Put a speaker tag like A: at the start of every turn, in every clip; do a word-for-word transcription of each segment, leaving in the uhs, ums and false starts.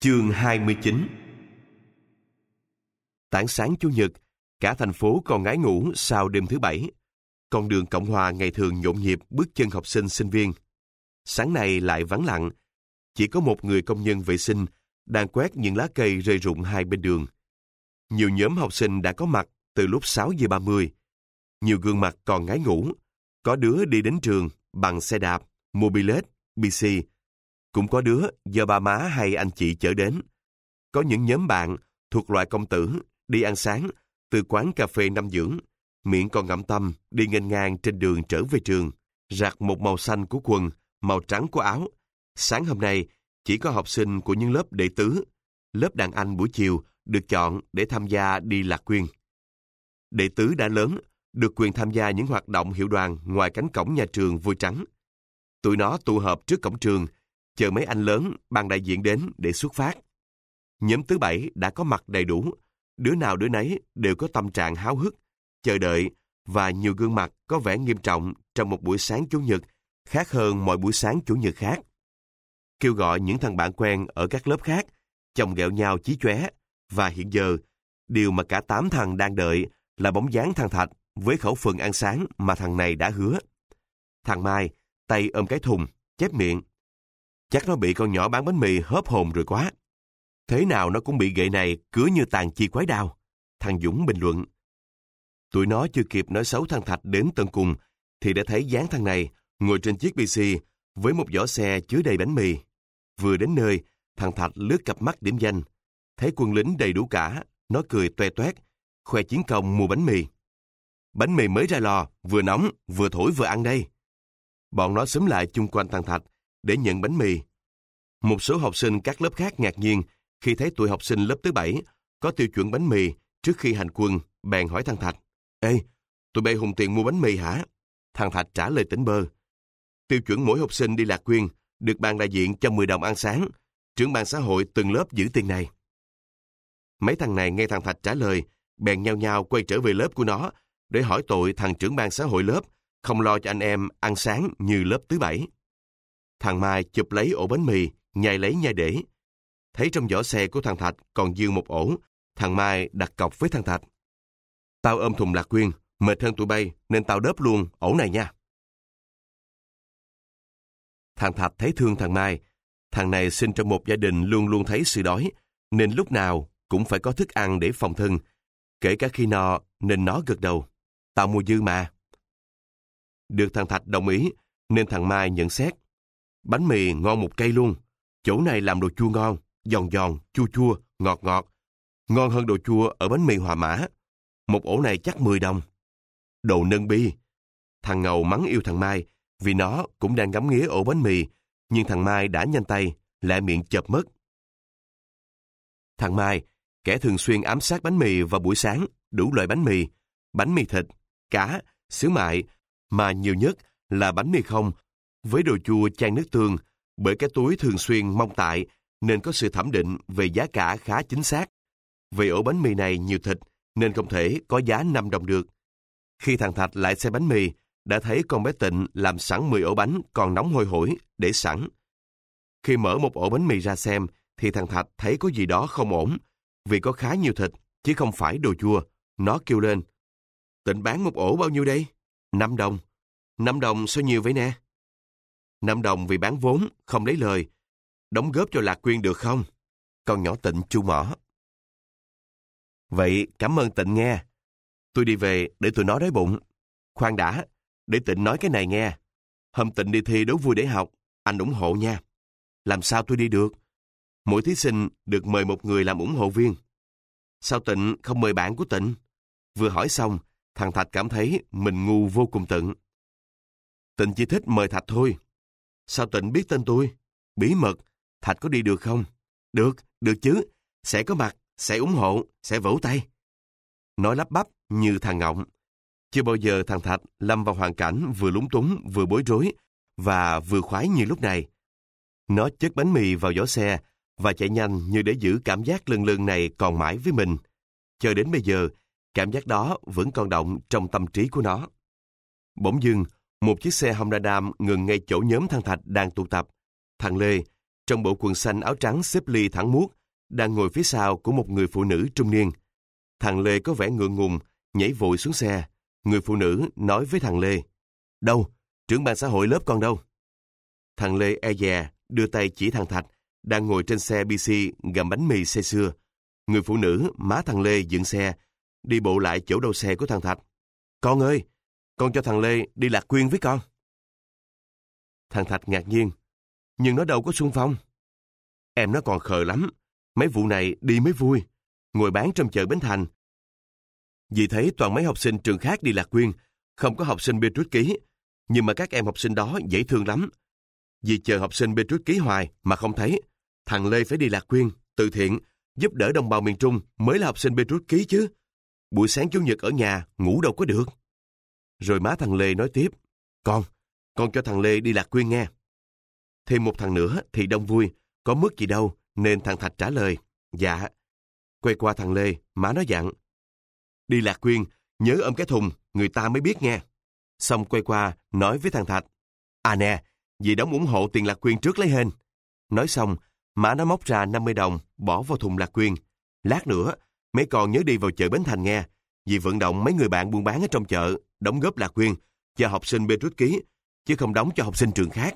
A: Chương hai mươi chín. Tảng sáng Chủ nhật, cả thành phố còn ngái ngủ sau đêm thứ Bảy. Con đường Cộng Hòa ngày thường nhộn nhịp bước chân học sinh sinh viên. Sáng nay lại vắng lặng. Chỉ có một người công nhân vệ sinh đang quét những lá cây rơi rụng hai bên đường. Nhiều nhóm học sinh đã có mặt từ lúc sáu giờ ba mươi. Nhiều gương mặt còn ngái ngủ. Có đứa đi đến trường bằng xe đạp, mobilet, bê xê. Cũng có đứa do ba má hay anh chị chở đến. Có những nhóm bạn thuộc loại công tử đi ăn sáng từ quán cà phê Năm Dưỡng, miệng còn ngậm tâm đi nghênh ngang trên đường trở về trường, rạc một màu xanh của quần, màu trắng của áo. Sáng hôm nay chỉ có học sinh của những lớp đệ tứ, lớp đàn anh buổi chiều được chọn để tham gia đi lạc quyên. Đệ tứ đã lớn, được quyền tham gia những hoạt động hiệu đoàn ngoài cánh cổng nhà trường vui trắng. Tụi nó tụ họp trước cổng trường, chờ mấy anh lớn ban đại diện đến để xuất phát. Nhóm thứ Bảy đã có mặt đầy đủ, đứa nào đứa nấy đều có tâm trạng háo hức, chờ đợi và nhiều gương mặt có vẻ nghiêm trọng trong một buổi sáng Chủ nhật khác hơn mọi buổi sáng Chủ nhật khác. Kêu gọi những thằng bạn quen ở các lớp khác, chồng ghẹo nhau chí chóe, và hiện giờ, điều mà cả tám thằng đang đợi là bóng dáng thằng Thạch với khẩu phần ăn sáng mà thằng này đã hứa. Thằng Mai, tay ôm cái thùng, chép miệng. Chắc nó bị con nhỏ bán bánh mì hớp hồn rồi quá. Thế nào nó cũng bị ghệ này cứa như tàn chi quái đao. Thằng Dũng bình luận. Tụi nó chưa kịp nói xấu thằng Thạch đến tận cùng, thì đã thấy dáng thằng này ngồi trên chiếc bê xê với một giỏ xe chứa đầy bánh mì. Vừa đến nơi, thằng Thạch lướt cặp mắt điểm danh. Thấy quân lính đầy đủ cả, nó cười toe toét, khoe chiến công mua bánh mì. Bánh mì mới ra lò, vừa nóng, vừa thổi vừa ăn đây. Bọn nó xúm lại chung quanh thằng Thạch để nhận bánh mì. Một số học sinh các lớp khác ngạc nhiên khi thấy tụi học sinh lớp thứ Bảy có tiêu chuẩn bánh mì trước khi hành quân, bèn hỏi thằng Thạch. Ê, tụi bay hùng tiền mua bánh mì hả? Thằng Thạch trả lời tỉnh bơ. Tiêu chuẩn mỗi học sinh đi lạc quyên được ban đại diện cho mười đồng ăn sáng. Trưởng ban xã hội từng lớp giữ tiền này. Mấy thằng này nghe thằng Thạch trả lời, bèn nhao nhao quay trở về lớp của nó để hỏi tội thằng trưởng ban xã hội lớp không lo cho anh em ăn sáng như lớp thứ Bảy. Thằng Mai chụp lấy ổ bánh mì, nhai lấy nhai để. Thấy trong giỏ xe của thằng Thạch còn dư một ổ, thằng Mai đặt cọc với thằng Thạch. Tao ôm thùng lạc quyên, mệt hơn tụi bay nên tao đớp luôn ổ này nha. Thằng Thạch thấy thương thằng Mai. Thằng này sinh trong một gia đình luôn luôn thấy sự đói, nên lúc nào cũng phải có thức ăn để phòng thân. Kể cả khi no nên nó gật đầu. Tao mua dư mà. Được thằng Thạch đồng ý, nên thằng Mai nhận xét. Bánh mì ngon một cây luôn. Chỗ này làm đồ chua ngon, giòn giòn, chua chua, ngọt ngọt. Ngon hơn đồ chua ở bánh mì Hòa Mã. Một ổ này chắc mười đồng. Đồ nâng bi. Thằng Ngầu mắng yêu thằng Mai vì nó cũng đang ngắm nghía ổ bánh mì, nhưng thằng Mai đã nhanh tay, lại miệng chợp mất. Thằng Mai, kẻ thường xuyên ám sát bánh mì vào buổi sáng, đủ loại bánh mì, bánh mì thịt, cá, xíu mại, mà nhiều nhất là bánh mì không, với đồ chua chan nước tương, bởi cái túi thường xuyên mong tại nên có sự thẩm định về giá cả khá chính xác. Vì ổ bánh mì này nhiều thịt nên không thể có giá năm đồng được. Khi thằng Thạch lại xe bánh mì, đã thấy con bé Tịnh làm sẵn mười ổ bánh còn nóng hôi hổi để sẵn. Khi mở một ổ bánh mì ra xem thì thằng Thạch thấy có gì đó không ổn, vì có khá nhiều thịt chứ không phải đồ chua. Nó kêu lên. Tịnh bán một ổ bao nhiêu đây? Năm đồng. Năm đồng sao nhiều vậy nè? Năm đồng vì bán vốn, không lấy lời. Đóng góp cho lạc quyên được không? Con nhỏ Tịnh chu mỏ. Vậy cảm ơn Tịnh nghe. Tôi đi về để tụi nó đói bụng. Khoan đã, để Tịnh nói cái này nghe. Hôm Tịnh đi thi đố vui để học, anh ủng hộ nha. Làm sao tôi đi được? Mỗi thí sinh được mời một người làm ủng hộ viên. Sao Tịnh không mời bạn của Tịnh? Vừa hỏi xong, thằng Thạch cảm thấy mình ngu vô cùng tận. Tịnh chỉ thích mời Thạch thôi. Sao Tịnh biết tên tôi? Bí mật, Thạch có đi được không? Được, được chứ. Sẽ có mặt, sẽ ủng hộ, sẽ vỗ tay. Nói lắp bắp như thằng ngọng. Chưa bao giờ thằng Thạch lâm vào hoàn cảnh vừa lúng túng, vừa bối rối và vừa khoái như lúc này. Nó chất bánh mì vào giỏ xe và chạy nhanh như để giữ cảm giác lâng lâng này còn mãi với mình. Cho đến bây giờ, cảm giác đó vẫn còn động trong tâm trí của nó. Bỗng dưng, một chiếc xe Honda Dam ngừng ngay chỗ nhóm thằng Thạch đang tụ tập. Thằng Lê, trong bộ quần xanh áo trắng xếp ly thẳng muốt, đang ngồi phía sau của một người phụ nữ trung niên. Thằng Lê có vẻ ngượng ngùng, nhảy vội xuống xe. Người phụ nữ nói với thằng Lê, đâu, trưởng ban xã hội lớp con đâu? Thằng Lê e dè, đưa tay chỉ thằng Thạch, đang ngồi trên xe bê xê gặm bánh mì say sưa. Người phụ nữ má thằng Lê dựng xe, đi bộ lại chỗ đầu xe của thằng Thạch. Con ơi, con cho thằng Lê đi Lạc Quyên với con. Thằng Thạch ngạc nhiên, nhưng nó đâu có xung phong. Em nó còn khờ lắm, mấy vụ này đi mới vui, ngồi bán trong chợ Bến Thành. Dì thấy toàn mấy học sinh trường khác đi Lạc Quyên, không có học sinh Petrus Ký, nhưng mà các em học sinh đó dễ thương lắm. Dì chờ học sinh Petrus Ký hoài mà không thấy. Thằng Lê phải đi Lạc Quyên, từ thiện, giúp đỡ đồng bào miền Trung mới là học sinh Petrus Ký chứ. Buổi sáng Chủ nhật ở nhà, ngủ đâu có được. Rồi má thằng Lê nói tiếp, Con, con cho thằng Lê đi Lạc Quyên nghe. Thêm một thằng nữa thì đông vui, có mất gì đâu, nên thằng Thạch trả lời, dạ. Quay qua thằng Lê, má nói dặn, đi Lạc Quyên, nhớ ôm cái thùng, người ta mới biết nghe. Xong quay qua, nói với thằng Thạch, à nè, dì đóng ủng hộ tiền Lạc Quyên trước lấy hên. Nói xong, má nó móc ra năm mươi đồng, bỏ vào thùng Lạc Quyên. Lát nữa, mấy con nhớ đi vào chợ Bến Thành nghe, vì vận động mấy người bạn buôn bán ở trong chợ, đóng góp Lạc Quyên cho học sinh Petrus Ký, chứ không đóng cho học sinh trường khác.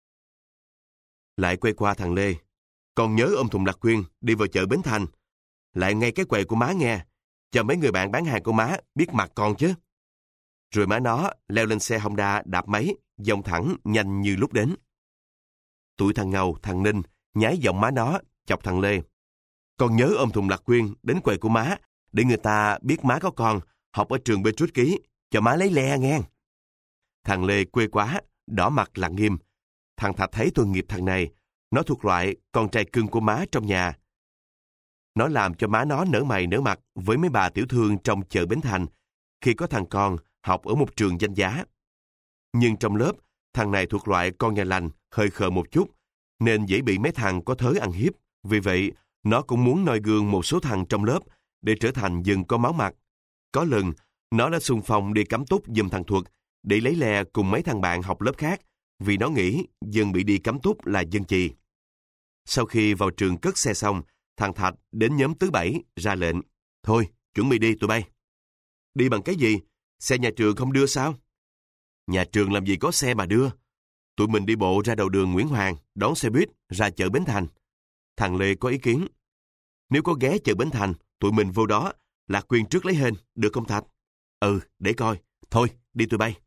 A: Lại quay qua thằng Lê, con nhớ ôm thùng Lạc Quyên đi vào chợ Bến Thành, lại ngay cái quầy của má nghe, cho mấy người bạn bán hàng của má biết mặt con chứ. Rồi má nó leo lên xe Honda đạp máy, dòng thẳng nhanh như lúc đến. Tụi thằng Ngầu, thằng Ninh nhái giọng má nó, chọc thằng Lê. Con nhớ ôm thùng Lạc Quyên đến quầy của má, để người ta biết má có con học ở trường Petrus Ký, cho má lấy le nghe. Thằng Lê quê quá, đỏ mặt lặng nghiêm. Thằng Thạch thấy tội nghiệp thằng này, nó thuộc loại con trai cưng của má trong nhà. Nó làm cho má nó nở mày nở mặt với mấy bà tiểu thương trong chợ Bến Thành khi có thằng con học ở một trường danh giá. Nhưng trong lớp, thằng này thuộc loại con nhà lành, hơi khờ một chút, nên dễ bị mấy thằng có thớ ăn hiếp. Vì vậy, nó cũng muốn noi gương một số thằng trong lớp để trở thành dân có máu mặt. Có lần, nó đã xung phong đi cắm túc giùm thằng Thuật để lấy le cùng mấy thằng bạn học lớp khác, vì nó nghĩ dân bị đi cắm túc là dân chì. Sau khi vào trường cất xe xong, thằng Thạch đến nhóm thứ bảy ra lệnh, thôi, chuẩn bị đi tụi bay. Đi bằng cái gì? Xe nhà trường không đưa sao? Nhà trường làm gì có xe mà đưa. Tụi mình đi bộ ra đầu đường Nguyễn Hoàng, đón xe buýt ra chợ Bến Thành. Thằng Lê có ý kiến. Nếu có ghé chợ Bến Thành, tụi mình vô đó, Lạc Quyên trước lấy hên, được không Thạch? Ừ, để coi. Thôi, đi tụi bay.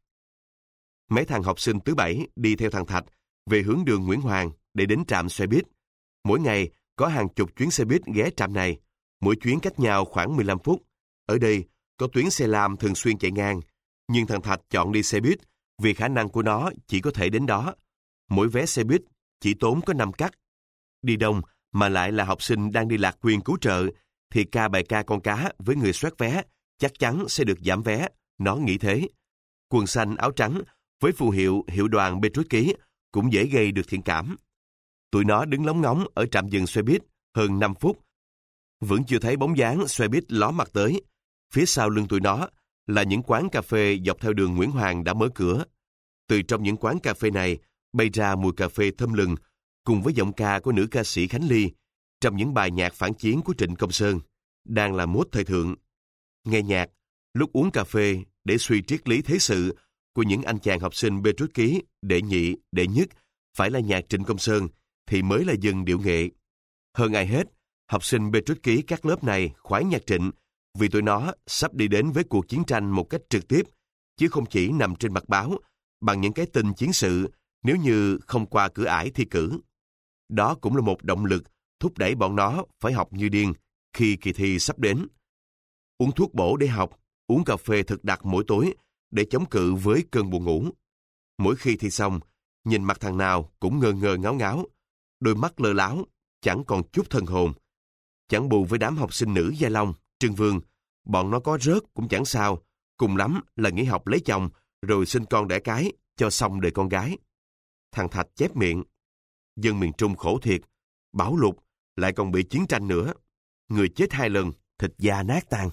A: Mấy thằng học sinh thứ bảy đi theo thằng Thạch về hướng đường Nguyễn Hoàng để đến trạm xe buýt. Mỗi ngày có hàng chục chuyến xe buýt ghé trạm này, mỗi chuyến cách nhau khoảng mười lăm phút. Ở đây có tuyến xe lam thường xuyên chạy ngang, nhưng thằng Thạch chọn đi xe buýt vì khả năng của nó chỉ có thể đến đó. Mỗi vé xe buýt chỉ tốn có năm cắt. Đi đông mà lại là học sinh đang đi Lạc Quyên cứu trợ, thì ca bài ca con cá với người soát vé chắc chắn sẽ được giảm vé, nó nghĩ thế. Quần xanh áo trắng với phù hiệu hiệu đoàn Petrus Ký cũng dễ gây được thiện cảm. Tụi nó đứng lóng ngóng ở trạm dừng xe buýt hơn năm phút. Vẫn chưa thấy bóng dáng xe buýt ló mặt tới. Phía sau lưng tụi nó là những quán cà phê dọc theo đường Nguyễn Hoàng đã mở cửa. Từ trong những quán cà phê này bay ra mùi cà phê thơm lừng, cùng với giọng ca của nữ ca sĩ Khánh Ly trong những bài nhạc phản chiến của Trịnh Công Sơn, đang là mốt thời thượng. Nghe nhạc, lúc uống cà phê để suy triết lý thế sự của những anh chàng học sinh Petrus Ký, đệ nhị, đệ nhất, phải là nhạc Trịnh Công Sơn, thì mới là dân điệu nghệ. Hơn ai hết, học sinh Petrus Ký các lớp này khoái nhạc Trịnh vì tụi nó sắp đi đến với cuộc chiến tranh một cách trực tiếp, chứ không chỉ nằm trên mặt báo bằng những cái tin chiến sự nếu như không qua cửa ải thi cử. Đó cũng là một động lực thúc đẩy bọn nó phải học như điên khi kỳ thi sắp đến. Uống thuốc bổ để học, uống cà phê thực đặc mỗi tối để chống cự với cơn buồn ngủ. Mỗi khi thi xong, nhìn mặt thằng nào cũng ngơ ngơ ngáo ngáo, đôi mắt lơ láo, chẳng còn chút thân hồn. Chẳng bù với đám học sinh nữ Gia Long, Trương Vương, bọn nó có rớt cũng chẳng sao, cùng lắm là nghỉ học lấy chồng rồi sinh con đẻ cái cho xong đời con gái. Thằng Thạch chép miệng, dân miền Trung khổ thiệt, bão lụt, lại còn bị chiến tranh nữa. Người chết hai lần, thịt da nát tan.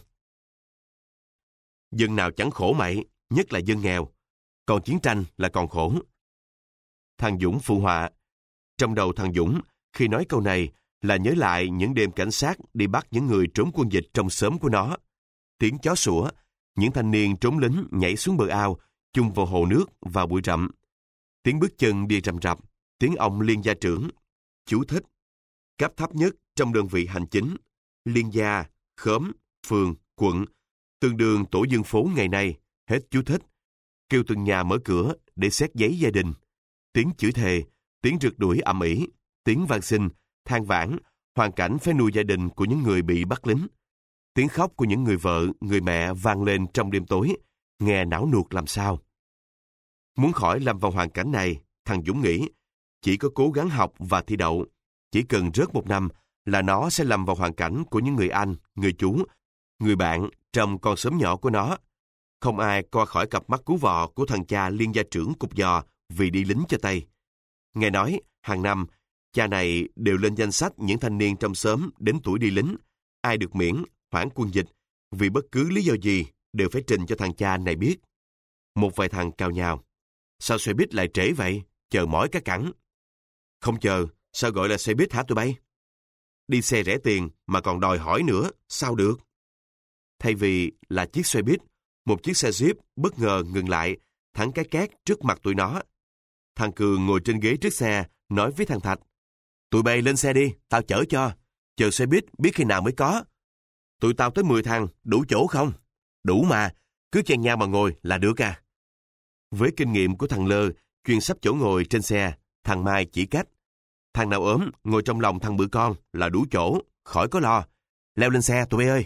A: Dân nào chẳng khổ mậy, nhất là dân nghèo. Còn chiến tranh là còn khổ. Thằng Dũng phụ họa. Trong đầu thằng Dũng Khi nói câu này là nhớ lại những đêm cảnh sát đi bắt những người trốn quân dịch trong xóm của nó. Tiếng chó sủa, những thanh niên trốn lính nhảy xuống bờ ao, chung vào hồ nước vào buổi rậm. Tiếng bước chân đi rầm rập, tiếng ông liên gia trưởng. Chú thích. Cấp thấp nhất trong đơn vị hành chính, liên gia, khóm, phường, quận, tương đương tổ dân phố ngày nay. Hết chú thích. Kêu từng nhà mở cửa để xét giấy gia đình. Tiếng chửi thề, tiếng rượt đuổi ầm ĩ, tiếng van xin, than vãn, hoàn cảnh phải nuôi gia đình của những người bị bắt lính. Tiếng khóc của những người vợ, người mẹ vang lên trong đêm tối, nghe não nuột làm sao. Muốn khỏi lâm vào hoàn cảnh này, thằng Dũng nghĩ, chỉ có cố gắng học và thi đậu. Chỉ cần rớt một năm là nó sẽ lâm vào hoàn cảnh của những người anh, người chú, người bạn trong con xóm nhỏ của nó. Không ai qua khỏi cặp mắt cú vọ của thằng cha liên gia trưởng cục giò vì đi lính cho Tây. Nghe nói, hàng năm, cha này đều lên danh sách những thanh niên trong xóm đến tuổi đi lính. Ai được miễn, hoãn quân dịch, vì bất cứ lý do gì đều phải trình cho thằng cha này biết. Một vài thằng cào nhào. Sao xe buýt lại trễ vậy? Chờ mỏi cả cẳng. Không chờ, sao gọi là xe buýt hả tụi bay? Đi xe rẻ tiền mà còn đòi hỏi nữa, sao được? Thay vì là chiếc xe buýt, một chiếc xe Jeep bất ngờ ngừng lại, thẳng cái két trước mặt tụi nó. Thằng Cường ngồi trên ghế trước xe, nói với thằng Thạch. Tụi bay lên xe đi, tao chở cho. Chờ xe buýt biết khi nào mới có. Tụi tao tới mười thằng, đủ chỗ không? Đủ mà, cứ chen nhau mà ngồi là được à. Với kinh nghiệm của thằng Lơ, chuyên sắp chỗ ngồi trên xe, thằng Mai chỉ cách. Thằng nào ốm, ngồi trong lòng thằng bự con là đủ chỗ, khỏi có lo. Leo lên xe tụi bay ơi.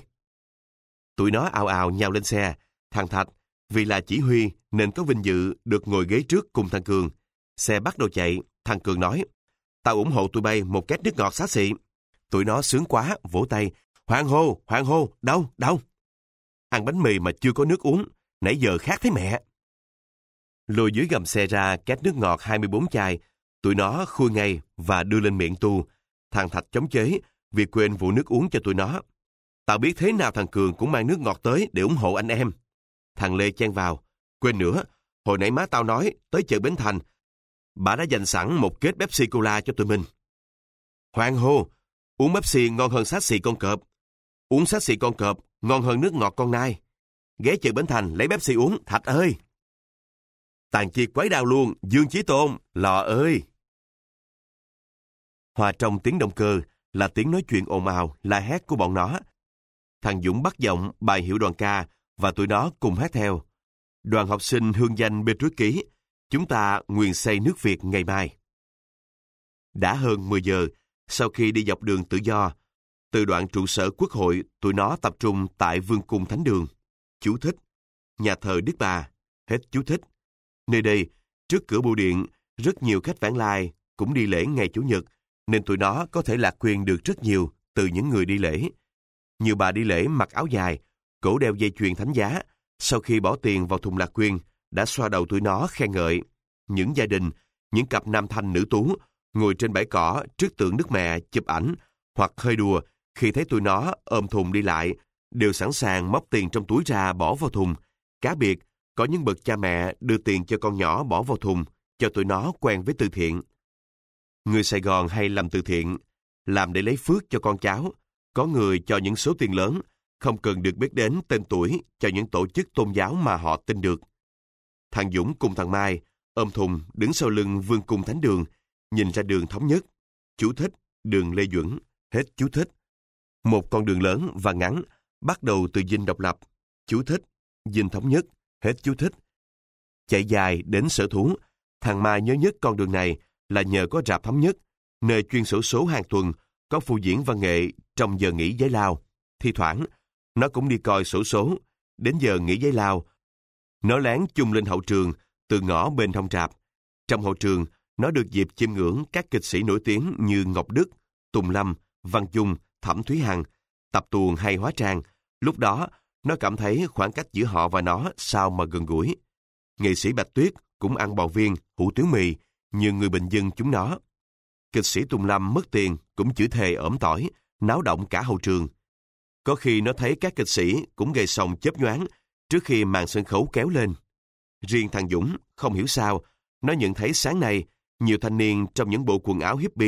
A: Tụi nó ào ào nhào lên xe. Thằng Thạch, vì là chỉ huy nên có vinh dự được ngồi ghế trước cùng thằng Cường. Xe bắt đầu chạy, thằng Cường nói, tao ủng hộ tụi bay một két nước ngọt xá xị. Tụi nó sướng quá, vỗ tay. Hoàng hô, hoàng hô, đâu, đâu? Ăn bánh mì mà chưa có nước uống, nãy giờ khát thấy mẹ. Lôi dưới gầm xe ra két nước ngọt hai mươi bốn chai, tụi nó khui ngay và đưa lên miệng tu. Thằng Thạch chống chế vì quên vụ nước uống cho tụi nó. Tao biết thế nào thằng Cường cũng mang nước ngọt tới để ủng hộ anh em. Thằng Lê chen vào. Quên nữa, hồi nãy má tao nói tới chợ Bến Thành, bà đã dành sẵn một kết Pepsi Cola cho tụi mình. Hoàng hô, uống Pepsi ngon hơn xá xì con cọp. Uống xá xì con cọp ngon hơn nước ngọt con nai. Ghé chợ Bến Thành lấy Pepsi uống, Thạch ơi. Tàn chiệt quái đao luôn, Dương Chí Tôn, lò ơi. Hòa trong tiếng động cơ là tiếng nói chuyện ồn ào, la hét của bọn nó. Thằng Dũng bắt giọng bài hiệu đoàn ca và tụi nó cùng hát theo. Đoàn học sinh hương danh bê truy ký, chúng ta nguyện xây nước Việt ngày mai. Đã hơn mười giờ, sau khi đi dọc đường tự do, từ đoạn trụ sở Quốc hội, tụi nó tập trung tại Vương cung Thánh đường. Chú thích. Nhà thờ Đức Bà. Hết chú thích. Nơi đây, trước cửa bưu điện, rất nhiều khách vãng lai cũng đi lễ ngày Chủ nhật, nên tụi nó có thể lạc quyền được rất nhiều từ những người đi lễ. Nhiều bà đi lễ mặc áo dài, cổ đeo dây chuyền thánh giá, sau khi bỏ tiền vào thùng lạc quyên, đã xoa đầu tụi nó khen ngợi. Những gia đình, những cặp nam thanh nữ tú, ngồi trên bãi cỏ trước tượng Đức Mẹ chụp ảnh, hoặc hơi đùa khi thấy tụi nó ôm thùng đi lại, đều sẵn sàng móc tiền trong túi ra bỏ vào thùng. Cá biệt, có những bậc cha mẹ đưa tiền cho con nhỏ bỏ vào thùng, cho tụi nó quen với từ thiện. Người Sài Gòn hay làm từ thiện, làm để lấy phước cho con cháu. Có người cho những số tiền lớn, không cần được biết đến tên tuổi cho những tổ chức tôn giáo mà họ tin được. Thằng Dũng cùng thằng Mai ôm thùng đứng sau lưng Vương cung Thánh đường, nhìn ra đường Thống Nhất. Chú thích, đường Lê Duẩn. Hết chú thích. Một con đường lớn và ngắn, bắt đầu từ Dinh Độc Lập. Chú thích, Dinh Thống Nhất. Hết chú thích. Chạy dài đến Sở Thú. Thằng Mai nhớ nhất con đường này là nhờ có rạp Thống Nhất, nơi chuyên xổ số hàng tuần, có phô diễn văn nghệ trong giờ nghỉ giải lao. Thi thoảng, nó cũng đi coi xổ số. Đến giờ nghỉ giải lao, nó lén chung lên hậu trường từ ngõ bên hông rạp. Trong hậu trường, nó được dịp chiêm ngưỡng các kịch sĩ nổi tiếng như Ngọc Đức, Tùng Lâm, Văn Chung, Thẩm Thúy Hằng, Tập Tuồng hay Hóa Trang. Lúc đó, nó cảm thấy khoảng cách giữa họ và nó sao mà gần gũi. Nghệ sĩ Bạch Tuyết cũng ăn bò viên, hủ tiếu mì như người bình dân chúng nó. Kịch sĩ Tùng Lâm mất tiền cũng chửi thề ỏm tỏi, náo động cả hậu trường. Có khi nó thấy các kịch sĩ cũng gầy sòng chớp nhoáng trước khi màn sân khấu kéo lên. Riêng thằng Dũng, không hiểu sao, nó nhận thấy sáng nay nhiều thanh niên trong những bộ quần áo hippie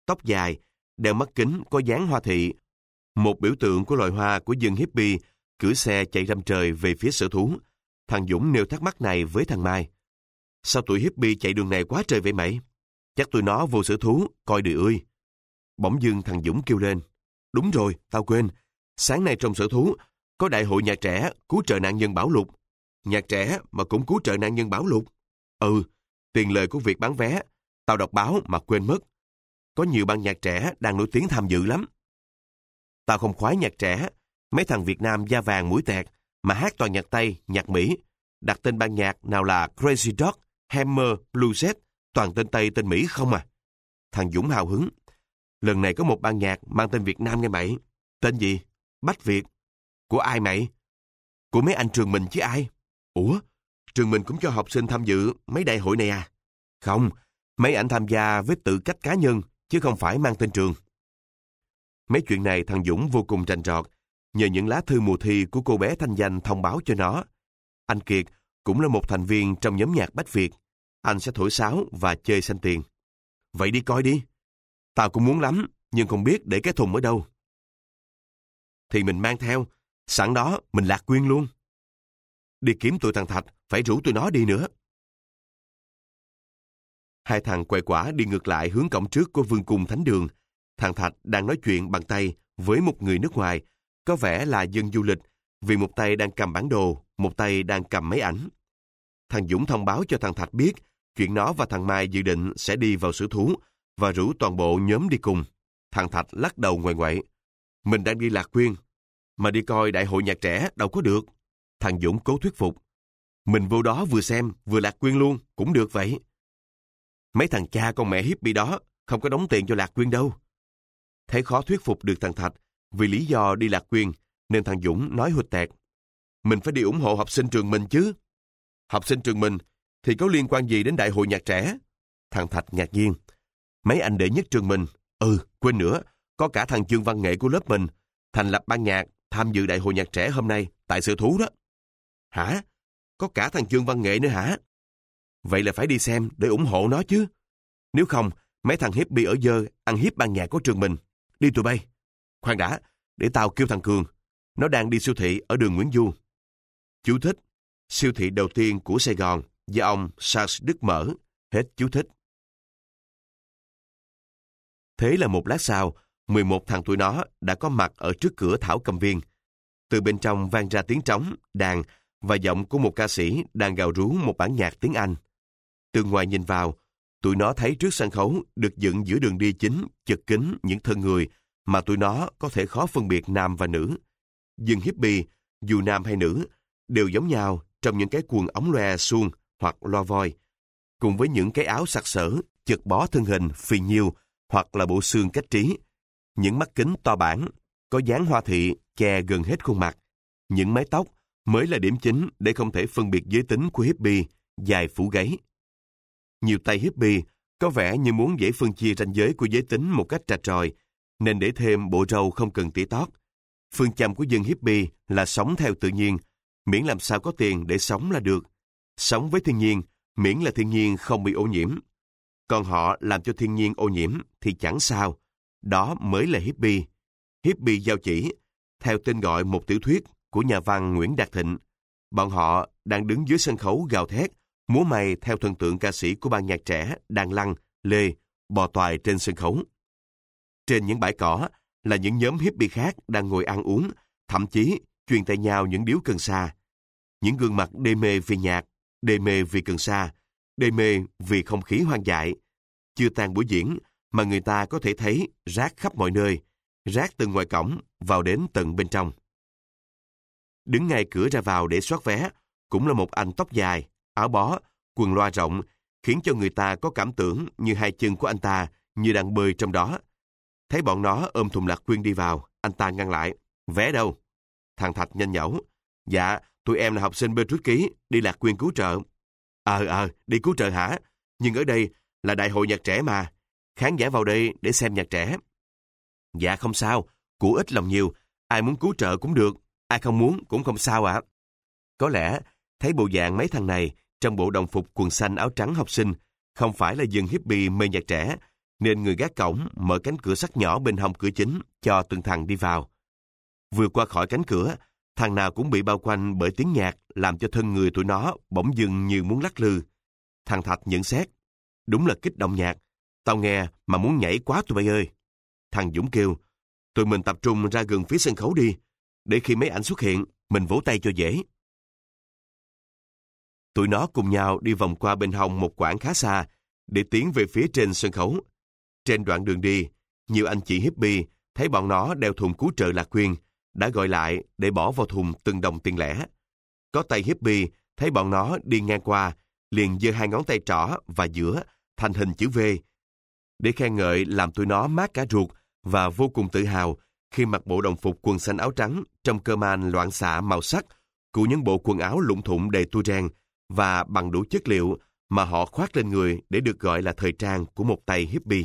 A: tóc dài, đeo mắt kính có dáng hoa thị. Một biểu tượng của loài hoa của dân hippie cưỡi xe chạy râm trời về phía sở thú. Thằng Dũng nêu thắc mắc này với thằng Mai. Sao tụi hippie chạy đường này quá trời vậy mày? Chắc tụi nó vô sở thú, coi đười ươi. Bỗng dưng thằng Dũng kêu lên. Đúng rồi, tao quên. Sáng nay trong sở thú, có đại hội nhạc trẻ cứu trợ nạn nhân bão lụt. Nhạc trẻ mà cũng cứu trợ nạn nhân bão lụt. Ừ, tiền lời của việc bán vé, tao đọc báo mà quên mất. Có nhiều ban nhạc trẻ đang nổi tiếng tham dự lắm. Tao không khoái nhạc trẻ, mấy thằng Việt Nam da vàng mũi tẹt, mà hát toàn nhạc Tây, nhạc Mỹ. Đặt tên ban nhạc nào là Crazy Dog, Hammer, Blue Set, toàn tên Tây tên Mỹ không à. Thằng Dũng hào hứng. Lần này có một ban nhạc mang tên Việt Nam nghe mày. Tên gì? Bách Việt. Của ai mày? Của mấy anh trường mình chứ ai. Ủa? Trường mình cũng cho học sinh tham dự mấy đại hội này à? Không, mấy anh tham gia với tự cách cá nhân, chứ không phải mang tên trường. Mấy chuyện này thằng Dũng vô cùng rành rọt, nhờ những lá thư mùa thi của cô bé Thanh Danh thông báo cho nó. Anh Kiệt cũng là một thành viên trong nhóm nhạc Bách Việt. Anh sẽ thổi sáo và chơi xanh tiền. Vậy đi coi đi. Tao cũng muốn lắm, nhưng không biết để cái thùng ở đâu. Thì mình mang theo, sẵn đó mình lạc quyên luôn. Đi kiếm tụi thằng Thạch, phải rủ tụi nó đi nữa. Hai thằng quay quả đi ngược lại hướng cổng trước của Vương cung Thánh Đường. Thằng Thạch đang nói chuyện bằng tay với một người nước ngoài, có vẻ là dân du lịch, vì một tay đang cầm bản đồ, một tay đang cầm máy ảnh. Thằng Dũng thông báo cho thằng Thạch biết chuyện nó và thằng Mai dự định sẽ đi vào sở thú và rủ toàn bộ nhóm đi cùng. Thằng Thạch lắc đầu ngoại ngoại. Mình đang đi Lạc Quyên, mà đi coi đại hội nhạc trẻ đâu có được. Thằng Dũng cố thuyết phục. Mình vô đó vừa xem, vừa Lạc Quyên luôn, cũng được vậy. Mấy thằng cha con mẹ hippie đó không có đóng tiền cho Lạc Quyên đâu. Thấy khó thuyết phục được thằng Thạch vì lý do đi Lạc Quyên, nên thằng Dũng nói huỵch tẹt. Mình phải đi ủng hộ học sinh trường mình chứ. Học sinh trường mình thì có liên quan gì đến đại hội nhạc trẻ? Thằng Thạch ngạc nhiên. Mấy anh đệ nhất trường mình, ừ, quên nữa, có cả thằng chương văn nghệ của lớp mình, thành lập ban nhạc, tham dự đại hội nhạc trẻ hôm nay tại sở thú đó. Hả? Có cả thằng chương văn nghệ nữa hả? Vậy là phải đi xem để ủng hộ nó chứ. Nếu không, mấy thằng hippie ở dơ ăn hiếp ban nhạc của trường mình. Đi tụi bay. Khoan đã, để tao kêu thằng Cường. Nó đang đi siêu thị ở đường Nguyễn Du. Chú thích. Siêu thị đầu tiên của Sài Gòn do ông Charles Đức mở. Hết chú thích. Thế là một lát sau, mười một thằng tụi nó đã có mặt ở trước cửa Thảo Cầm Viên. Từ bên trong vang ra tiếng trống, đàn và giọng của một ca sĩ đang gào rú một bản nhạc tiếng Anh. Từ ngoài nhìn vào, tụi nó thấy trước sân khấu được dựng giữa đường đi chính chật kín những thân người mà tụi nó có thể khó phân biệt nam và nữ. Dân hippie, dù nam hay nữ, đều giống nhau trong những cái quần ống loe suông hoặc loa voi, cùng với những cái áo sặc sỡ, chật bó thân hình phì nhiêu hoặc là bộ xương cách trí, những mắt kính to bản, có dáng hoa thị che gần hết khuôn mặt, những mái tóc mới là điểm chính để không thể phân biệt giới tính của hippie, dài phủ gáy. Nhiều tay hippie có vẻ như muốn dễ phân chia ranh giới của giới tính một cách trạch tròi, nên để thêm bộ râu không cần tỉa tót. Phương châm của dân hippie là sống theo tự nhiên, miễn làm sao có tiền để sống là được. Sống với thiên nhiên, miễn là thiên nhiên không bị ô nhiễm. Còn họ làm cho thiên nhiên ô nhiễm thì chẳng sao. Đó mới là hippie. Hippie giao chỉ, theo tên gọi một tiểu thuyết của nhà văn Nguyễn Đạt Thịnh. Bọn họ đang đứng dưới sân khấu gào thét, múa may theo thần tượng ca sĩ của ban nhạc trẻ đang lăn, lê, bò toài trên sân khấu. Trên những bãi cỏ là những nhóm hippie khác đang ngồi ăn uống, thậm chí truyền tay nhau những điếu cần sa. Những gương mặt đê mê vì nhạc, đê mê vì cần sa, đê mê vì không khí hoang dại. Chưa tan buổi diễn mà người ta có thể thấy rác khắp mọi nơi, rác từ ngoài cổng vào đến tận bên trong. Đứng ngay cửa ra vào để soát vé cũng là một anh tóc dài, áo bó, quần loa rộng, khiến cho người ta có cảm tưởng như hai chân của anh ta như đang bơi trong đó. Thấy bọn nó ôm thùng Lạc Quyên đi vào, anh ta ngăn lại. Vé đâu? Thằng Thạch nhanh nhẩu. Dạ, tụi em là học sinh bên Trút Ký, đi Lạc Quyên cứu trợ. Ờ, ờ, đi cứu trợ hả? Nhưng ở đây là đại hội nhạc trẻ mà. Khán giả vào đây để xem nhạc trẻ. Dạ không sao, của ít lòng nhiều. Ai muốn cứu trợ cũng được, ai không muốn cũng không sao ạ. À. Có lẽ, thấy bộ dạng mấy thằng này trong bộ đồng phục quần xanh áo trắng học sinh, không phải là dân hippie mê nhạc trẻ, nên người gác cổng mở cánh cửa sắt nhỏ bên hông cửa chính cho từng thằng đi vào. Vừa qua khỏi cánh cửa, thằng nào cũng bị bao quanh bởi tiếng nhạc làm cho thân người tụi nó bỗng dưng như muốn lắc lư. Thằng Thạch nhận xét, đúng là kích động nhạc, tao nghe mà muốn nhảy quá tụi bay ơi. Thằng Dũng kêu, tụi mình tập trung ra gần phía sân khấu đi, để khi mấy ảnh xuất hiện, mình vỗ tay cho dễ. Tụi nó cùng nhau đi vòng qua bên hông một quãng khá xa, để tiến về phía trên sân khấu. Trên đoạn đường đi, nhiều anh chị hippie thấy bọn nó đeo thùng cứu trợ lạc quyên, đã gọi lại để bỏ vào thùng từng đồng tiền lẻ. Có tay hippie thấy bọn nó đi ngang qua, liền giơ hai ngón tay trỏ và giữa thành hình chữ V, để khen ngợi làm tụi nó mát cả ruột và vô cùng tự hào khi mặc bộ đồng phục quần xanh áo trắng trong cơ man loạn xạ màu sắc của những bộ quần áo lụng thụng đầy tua ren và bằng đủ chất liệu mà họ khoác lên người để được gọi là thời trang của một tay hippie.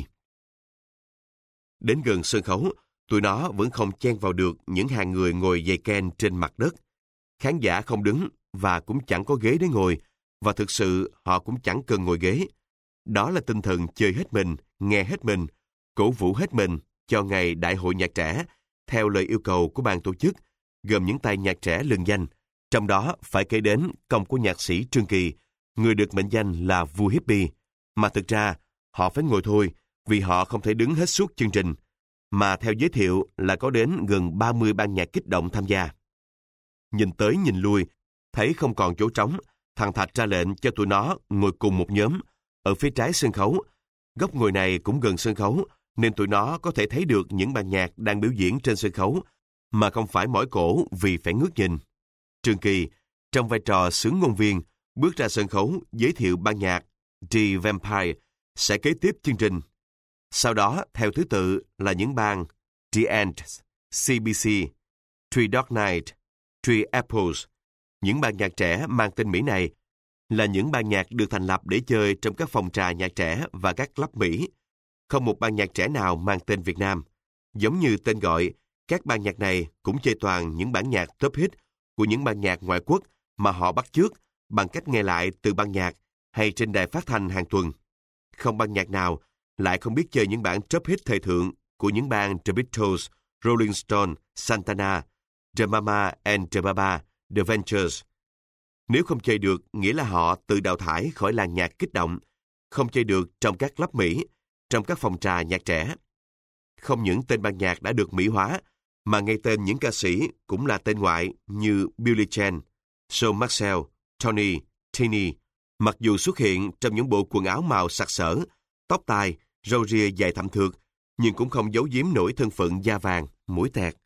A: Đến gần sân khấu, tụi nó vẫn không chen vào được những hàng người ngồi dày ken trên mặt đất. Khán giả không đứng và cũng chẳng có ghế để ngồi, và thực sự họ cũng chẳng cần ngồi ghế. Đó là tinh thần chơi hết mình, nghe hết mình, cổ vũ hết mình cho ngày Đại hội Nhạc trẻ, theo lời yêu cầu của ban tổ chức, gồm những tay nhạc trẻ lừng danh. Trong đó phải kể đến công của nhạc sĩ Trương Kỳ, người được mệnh danh là vua hippie, mà thực ra họ phải ngồi thôi vì họ không thể đứng hết suốt chương trình, mà theo giới thiệu là có đến gần ba mươi ban nhạc kích động tham gia. Nhìn tới nhìn lui, thấy không còn chỗ trống, thằng Thạch ra lệnh cho tụi nó ngồi cùng một nhóm ở phía trái sân khấu. Góc ngồi này cũng gần sân khấu, nên tụi nó có thể thấy được những ban nhạc đang biểu diễn trên sân khấu, mà không phải mỏi cổ vì phải ngước nhìn. Trương Kỳ, trong vai trò xướng ngôn viên, bước ra sân khấu giới thiệu ban nhạc The Vampire sẽ kế tiếp chương trình. Sau đó, theo thứ tự là những ban The Ants, xê bê xê, Three Dog Night, Three Apples. Những ban nhạc trẻ mang tên Mỹ này là những ban nhạc được thành lập để chơi trong các phòng trà nhạc trẻ và các club Mỹ. Không một ban nhạc trẻ nào mang tên Việt Nam. Giống như tên gọi, các ban nhạc này cũng chơi toàn những bản nhạc top hit của những ban nhạc ngoại quốc mà họ bắt chước bằng cách nghe lại từ ban nhạc hay trên đài phát thanh hàng tuần. Không ban nhạc nào lại không biết chơi những bản top hit thời thượng của những band The Beatles, Rolling Stones, Santana, The Mama and the Baba, The Ventures. Nếu không chơi được, nghĩa là họ tự đào thải khỏi làng nhạc kích động, không chơi được trong các club Mỹ, trong các phòng trà nhạc trẻ. Không những tên ban nhạc đã được Mỹ hóa, mà ngay tên những ca sĩ cũng là tên ngoại như Billy Chen, Joe Maxwell, Tony, Tini, mặc dù xuất hiện trong những bộ quần áo màu sặc sỡ, tóc tai, râu ria dài thẳm thượt, nhưng cũng không giấu giếm nổi thân phận da vàng, mũi tẹt.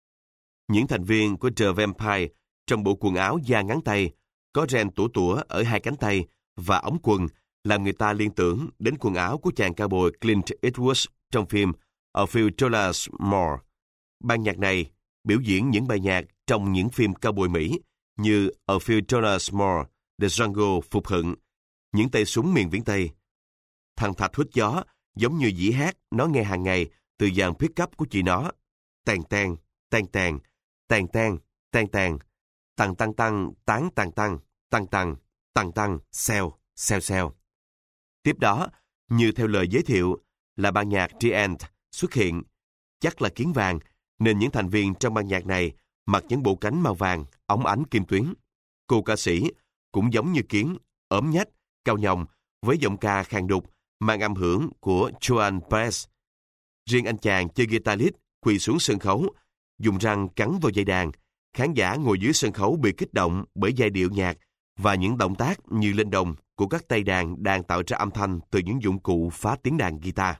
A: Những thành viên của The Vampire trong bộ quần áo da ngắn tay, có ren tủa tủa ở hai cánh tay và ống quần, làm người ta liên tưởng đến quần áo của chàng cowboy Clint Eastwood trong phim A Few Dollars More. Ban nhạc này biểu diễn những bài nhạc trong những phim cowboy Mỹ như A Few Dollars More, The Jungle Phục hận, những tay súng miền viễn Tây. Thằng Thạch hút gió giống như dĩ hát nó nghe hàng ngày từ dàn pick-up của chị nó. Tàn tàn, tàn tàn, tàn tàn, tàn tàn, tăng tăng tăng, tán tăng tăng, tăng tăng, tăng tăng, xèo, xèo xèo. Tiếp đó, như theo lời giới thiệu, là ban nhạc The Ants xuất hiện. Chắc là kiến vàng, nên những thành viên trong ban nhạc này mặc những bộ cánh màu vàng, óng ánh kim tuyến. Cô ca sĩ cũng giống như kiến, ốm nhách, cao nhòng, với giọng ca khàn đục, mang âm hưởng của Joan Baez. Riêng anh chàng chơi guitar lead quỳ xuống sân khấu, dùng răng cắn vào dây đàn. Khán giả ngồi dưới sân khấu bị kích động bởi giai điệu nhạc và những động tác như lên đồng của các tay đàn đang tạo ra âm thanh từ những dụng cụ phá tiếng đàn guitar.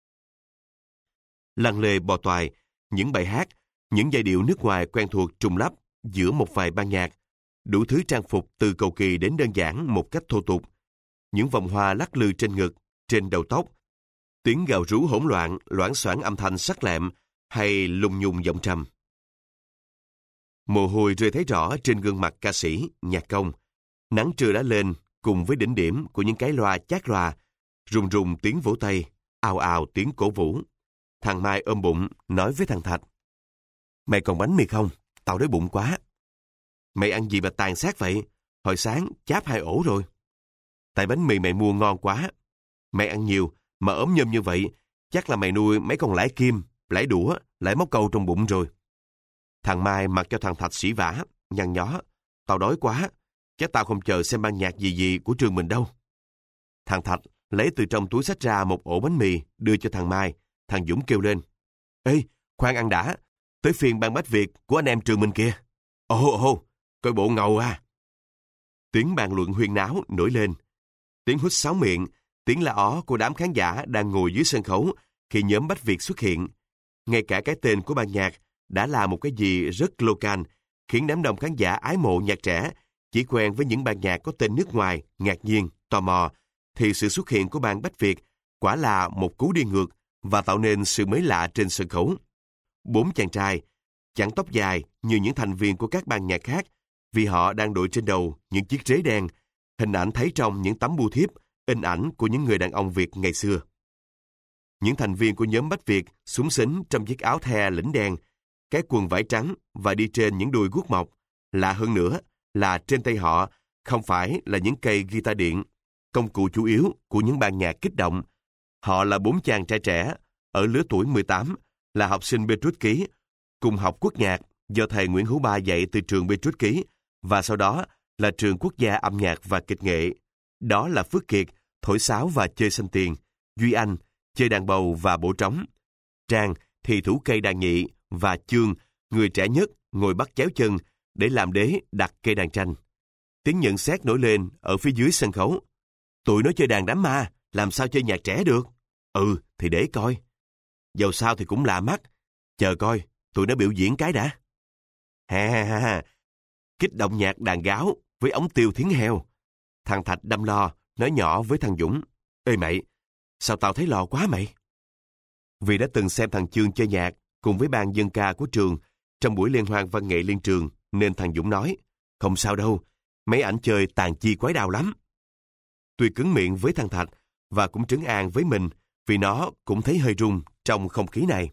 A: Lăn lê bò toài, những bài hát, những giai điệu nước ngoài quen thuộc trùng lắp giữa một vài ban nhạc, đủ thứ trang phục từ cầu kỳ đến đơn giản một cách thô tục, những vòng hoa lắc lư trên ngực, trên đầu tóc, tiếng gào rú hỗn loạn, loảng xoảng âm thanh sắc lẹm hay lùng nhùng giọng trầm. Mồ hôi rơi thấy rõ trên gương mặt ca sĩ, nhạc công. Nắng trưa đã lên cùng với đỉnh điểm của những cái loa chát loa, rùng rùng tiếng vỗ tay, ào ào tiếng cổ vũ. Thằng Mai ôm bụng, nói với thằng Thạch: "Mày còn bánh mì không? Tao đói bụng quá." "Mày ăn gì mà tàn sát vậy? Hồi sáng cháp hai ổ rồi." "Tại bánh mì mày mua ngon quá. Mày ăn nhiều mà ốm nhom như vậy chắc là mày nuôi mấy con lãi kim, lãi đũa, lãi móc câu trong bụng rồi. Thằng Mai mặc cho thằng Thạch sỉ vả, nhăn nhó. Tao đói quá, chắc tao không chờ xem ban nhạc gì gì của trường mình đâu. Thằng Thạch lấy từ trong túi xách ra một ổ bánh mì đưa cho thằng Mai. Thằng Dũng kêu lên. Ê, khoan ăn đã, tới phiên ban bách Việt của anh em trường mình kìa. Ồ ồ, coi bộ ngầu à. Tiếng bàn luận huyên náo nổi lên. Tiếng hút sáo miệng, tiếng la ó của đám khán giả đang ngồi dưới sân khấu khi nhóm Bách Việt xuất hiện. Ngay cả cái tên của ban nhạc đã là một cái gì rất local, khiến đám đông khán giả ái mộ nhạc trẻ, chỉ quen với những ban nhạc có tên nước ngoài, ngạc nhiên, tò mò, thì sự xuất hiện của ban Bách Việt quả là một cú đi ngược và tạo nên sự mới lạ trên sân khấu. Bốn chàng trai, chẳng tóc dài như những thành viên của các ban nhạc khác, vì họ đang đội trên đầu những chiếc rế đen, hình ảnh thấy trong những tấm bưu thiếp, in ảnh của những người đàn ông Việt ngày xưa. Những thành viên của nhóm Bách Việt xúng xính trong chiếc áo the lĩnh đen, cái quần vải trắng và đi trên những đùi guốc mộc. Lạ hơn nữa là trên tay họ không phải là những cây guitar điện, công cụ chủ yếu của những ban nhạc kích động. Họ là bốn chàng trai trẻ, ở lứa tuổi mười tám, là học sinh Petrus Ký, cùng học quốc nhạc do thầy Nguyễn Hữu Ba dạy từ trường Petrus Ký, và sau đó là trường quốc gia âm nhạc và kịch nghệ. Đó là Phước Kiệt, thổi sáo và chơi xanh tiền, Duy Anh, chơi đàn bầu và bổ trống, Trang thì thủ cây đàn nhị, và Chương, người trẻ nhất, ngồi bắt chéo chân để làm đế đặt cây đàn tranh. Tiếng nhận xét nổi lên ở phía dưới sân khấu. Tụi nó chơi đàn đám ma, làm sao chơi nhạc trẻ được? Ừ, thì để coi. Dầu sao thì cũng lạ mắt. Chờ coi, tụi nó biểu diễn cái đã. Ha ha ha ha. Kích động nhạc đàn gáo với ống tiêu thiến heo. Thằng Thạch đâm lo, nói nhỏ với thằng Dũng. Ê mày, sao tao thấy lo quá mày? Vì đã từng xem thằng Chương chơi nhạc cùng với ban dân ca của trường trong buổi liên hoan văn nghệ liên trường, nên thằng Dũng nói, không sao đâu, mấy ảnh chơi tàn chi quái đào lắm. Tuy cứng miệng với thằng Thạch và cũng trấn an với mình vì nó cũng thấy hơi run trong không khí này.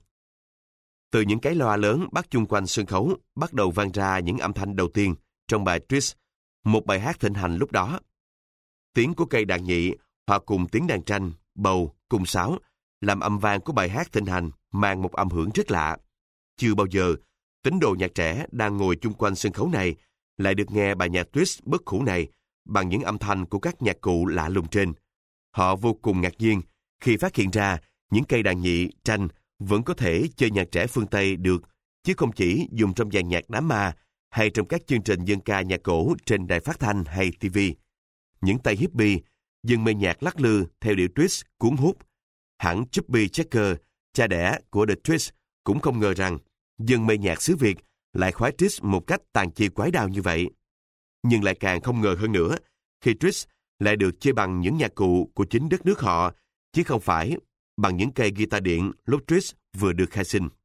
A: Từ những cái loa lớn bắt chung quanh sân khấu bắt đầu vang ra những âm thanh đầu tiên trong bài Twist, một bài hát thịnh hành lúc đó. Tiếng của cây đàn nhị hòa cùng tiếng đàn tranh, bầu, cùng sáo làm âm vang của bài hát thịnh hành mang một âm hưởng rất lạ. Chưa bao giờ tín đồ nhạc trẻ đang ngồi chung quanh sân khấu này lại được nghe bài nhạc Twist bất hủ này bằng những âm thanh của các nhạc cụ lạ lùng trên. Họ vô cùng ngạc nhiên khi phát hiện ra những cây đàn nhị, tranh vẫn có thể chơi nhạc trẻ phương Tây được, chứ không chỉ dùng trong dàn nhạc đám ma hay trong các chương trình dân ca nhạc cổ trên đài phát thanh hay ti vi. Những tay hippie, dân mê nhạc lắc lư theo điệu Twist cuốn hút. Hẳn Chubby Checker, cha đẻ của The Twist, cũng không ngờ rằng dân mê nhạc xứ Việt lại khoái Twist một cách tàn chi quái đào như vậy. Nhưng lại càng không ngờ hơn nữa khi Twist lại được chơi bằng những nhạc cụ của chính đất nước họ, chứ không phải bằng những cây guitar điện lúc Twist vừa được khai sinh.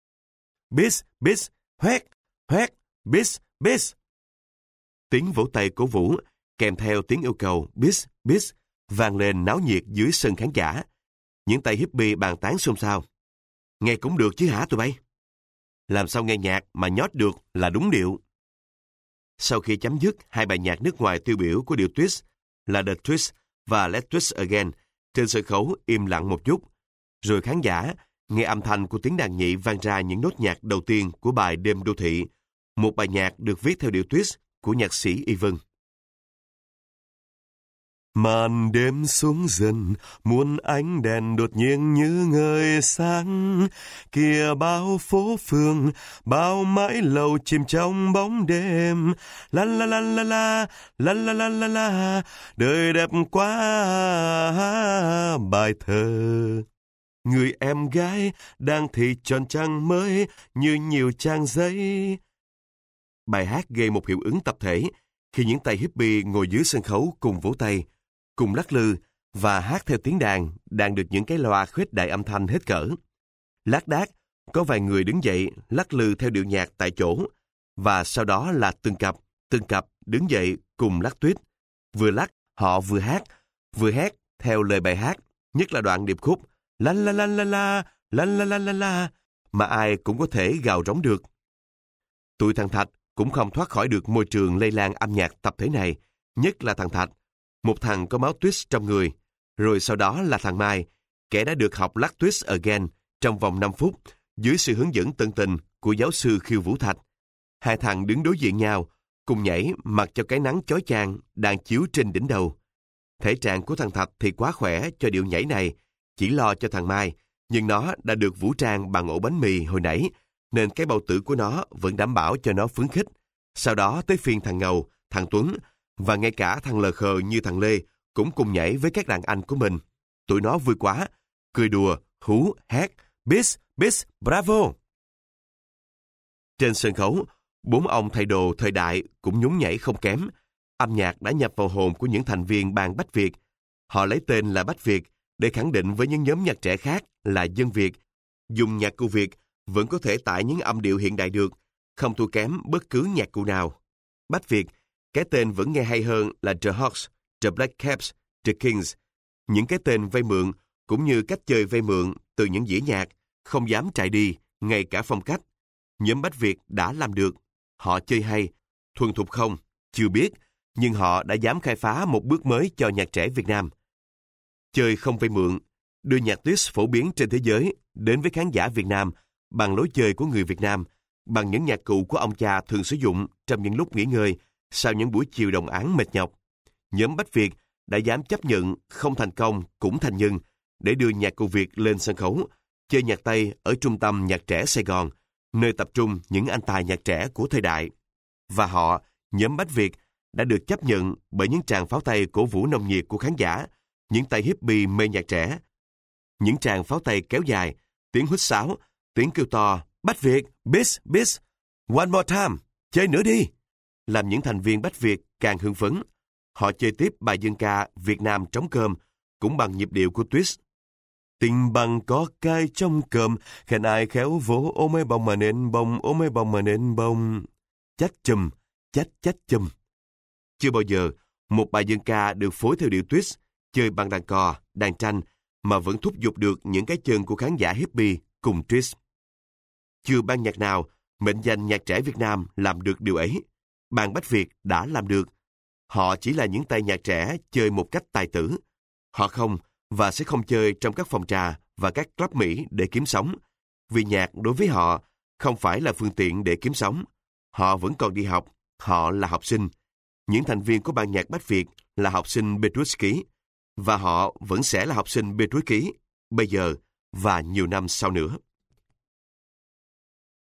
A: Bass, bass, hoét, hoét, bass, bass. Tiếng vỗ tay cổ vũ kèm theo tiếng yêu cầu bass, bass vang lên náo nhiệt dưới sân khán giả. Những tay hippie bàn tán xôn xao. Nghe cũng được chứ hả tụi bay? Làm sao nghe nhạc mà nhót được là đúng điệu. Sau khi chấm dứt hai bài nhạc nước ngoài tiêu biểu của điệu Twist là The Twist và Let's Twist Again, trên sân khấu im lặng một chút. Rồi khán giả nghe âm thanh của tiếng đàn nhị vang ra những nốt nhạc đầu tiên của bài Đêm Đô Thị, một bài nhạc được viết theo điệu Twist của nhạc sĩ Y Vân. Màn đêm xuống dần, muôn ánh đèn đột nhiên như ngời sáng. Kìa bao phố phường, bao mái lầu chìm trong bóng đêm. La la la la la, la la la la la, đời đẹp quá. Bài thơ. Người em gái đang thì tròn trăng mới như nhiều trang giấy. Bài hát gây một hiệu ứng tập thể khi những tay hippie ngồi dưới sân khấu cùng vỗ tay, cùng lắc lư và hát theo tiếng đàn đang được những cái loa khuếch đại âm thanh hết cỡ. Lác đác, có vài người đứng dậy lắc lư theo điệu nhạc tại chỗ, và sau đó là từng cặp, từng cặp đứng dậy cùng lắc tuyết. Vừa lắc, họ vừa hát, vừa hét theo lời bài hát, nhất là đoạn điệp khúc la la la la la, la la la la la, mà ai cũng có thể gào rống được. Tụi thằng Thạch cũng không thoát khỏi được môi trường lây lan âm nhạc tập thể này, nhất là thằng Thạch, một thằng có máu Twist trong người, rồi sau đó là thằng Mai. kẻ đã được học lắc Twist Again trong vòng năm phút dưới sự hướng dẫn tận tình của giáo sư Khiêu Vũ Thạch. Hai thằng đứng đối diện nhau, cùng nhảy mặc cho cái nắng chói chang đang chiếu trên đỉnh đầu. Thể trạng của thằng Thạch thì quá khỏe cho điệu nhảy này, chỉ lo cho thằng Mai, nhưng nó đã được vũ trang bằng ổ bánh mì hồi nãy, nên cái bầu tử của nó vẫn đảm bảo cho nó phấn khích. Sau đó tới phiên thằng Ngầu, thằng Tuấn, và ngay cả thằng lờ khờ như thằng Lê cũng cùng nhảy với các đàn anh của mình. Tụi nó vui quá, cười đùa, hú, hét, bis, bis, bravo. Trên sân khấu, bốn ông thầy đồ thời đại cũng nhún nhảy không kém. Âm nhạc đã nhập vào hồn của những thành viên ban Bách Việt. Họ lấy tên là Bách Việt để khẳng định với những nhóm nhạc trẻ khác là dân Việt. Dùng nhạc cụ Việt vẫn có thể tải những âm điệu hiện đại được, không thua kém bất cứ nhạc cụ nào. Bách Việt, cái tên vẫn nghe hay hơn là The Hawks, The Black Caps, The Kings. Những cái tên vay mượn cũng như cách chơi vay mượn từ những dĩa nhạc, không dám chạy đi, ngay cả phong cách. Nhóm Bách Việt đã làm được. Họ chơi hay, thuần thục không, chưa biết, nhưng họ đã dám khai phá một bước mới cho nhạc trẻ Việt Nam. Chơi không vay mượn, đưa nhạc Twist phổ biến trên thế giới đến với khán giả Việt Nam bằng lối chơi của người Việt Nam, bằng những nhạc cụ của ông cha thường sử dụng trong những lúc nghỉ ngơi sau những buổi chiều đồng áng mệt nhọc. Nhóm Bách Việt đã dám chấp nhận không thành công cũng thành nhân để đưa nhạc cụ Việt lên sân khấu, chơi nhạc Tây ở trung tâm nhạc trẻ Sài Gòn, nơi tập trung những anh tài nhạc trẻ của thời đại. Và họ, nhóm Bách Việt, đã được chấp nhận bởi những tràng pháo tay cổ vũ nồng nhiệt của khán giả, những tay hippie mê nhạc trẻ. Những tràng pháo tay kéo dài, tiếng huýt sáo, tiếng kêu to, Bách Việt, bis, bis, one more time, chơi nữa đi, làm những thành viên Bách Việt càng hưng phấn. Họ chơi tiếp bài dân ca Việt Nam trống cơm, cũng bằng nhịp điệu của Twist. Tình bằng có cay trong cơm, khen ai khéo vỗ ôm mấy bông mà nên bông, ôm mấy bông mà nên bông. Chách chùm, chách chách chùm. Chưa bao giờ một bài dân ca được phối theo điệu Twist, chơi bằng đàn cò, đàn tranh, mà vẫn thúc giục được những cái chân của khán giả hippie cùng Twist. Chưa ban nhạc nào mệnh danh nhạc trẻ Việt Nam làm được điều ấy. Ban Bách Việt đã làm được. Họ chỉ là những tay nhạc trẻ chơi một cách tài tử. Họ không và sẽ không chơi trong các phòng trà và các club Mỹ để kiếm sống. Vì nhạc đối với họ không phải là phương tiện để kiếm sống. Họ vẫn còn đi học. Họ là học sinh. Những thành viên của ban nhạc Bách Việt là học sinh Petruski. Và họ vẫn sẽ là học sinh Petruski bây giờ và nhiều năm sau nữa.